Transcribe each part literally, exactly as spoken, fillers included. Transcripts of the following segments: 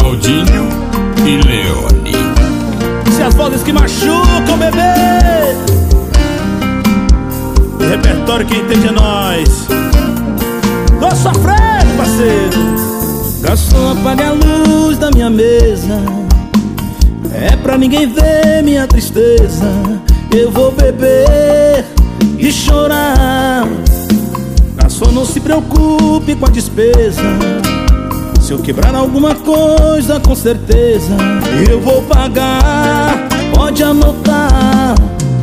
Claudinho e Leone. Se as vozes que machucam, bebê, repertório que entende é nós. Tô sofrendo, parceiro. Garçom, apaga a luz da minha mesa, é pra ninguém ver minha tristeza. Eu vou beber e chorar. Garçom, não se preocupe com a despesa, se eu quebrar alguma coisa, com certeza eu vou pagar, pode anotar.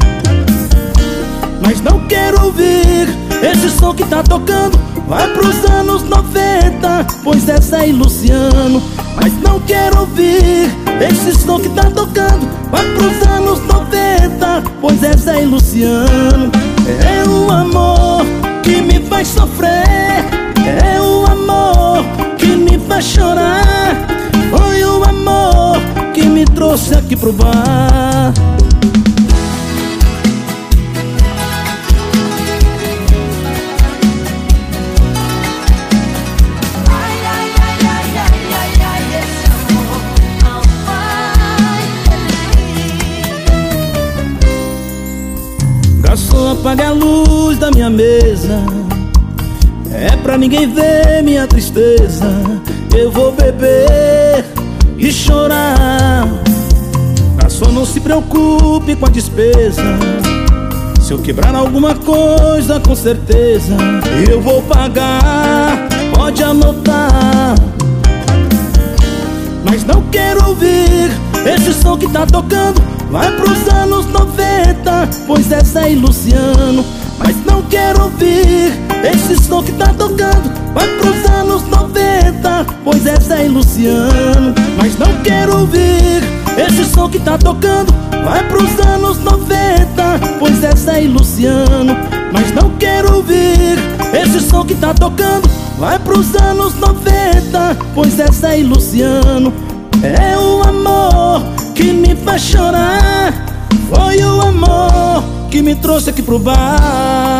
Mas não quero ouvir esse som que tá tocando, vai pros anos noventa, pois é Zé e Luciano. Mas não quero ouvir esse som que tá tocando, vai pros anos noventa, pois é Zé e Luciano. É o amor que me faz sofrer, é o amor que me faz chorar, foi o amor que me trouxe aqui pro bar. Garçom, apaga a luz da minha mesa, é pra ninguém ver minha tristeza. Eu vou beber e chorar. Garçom, não se preocupe com a despesa, se eu quebrar alguma coisa, com certeza eu vou pagar, pode anotar. Mas não quero ouvir esse som que tá tocando, vai pros anos noventa, pois é Zé e Luciano. Mas não quero ouvir esse som que tá tocando, vai pros anos noventa, pois é Zé e Luciano. Mas não quero ouvir esse som que tá tocando, vai pros anos noventa, pois é Zé e Luciano. Mas não quero ouvir esse som que tá tocando, vai pros anos noventa, pois é Zé e Luciano. É o amor que me faz chorar, foi o amor que me trouxe aqui pro bar.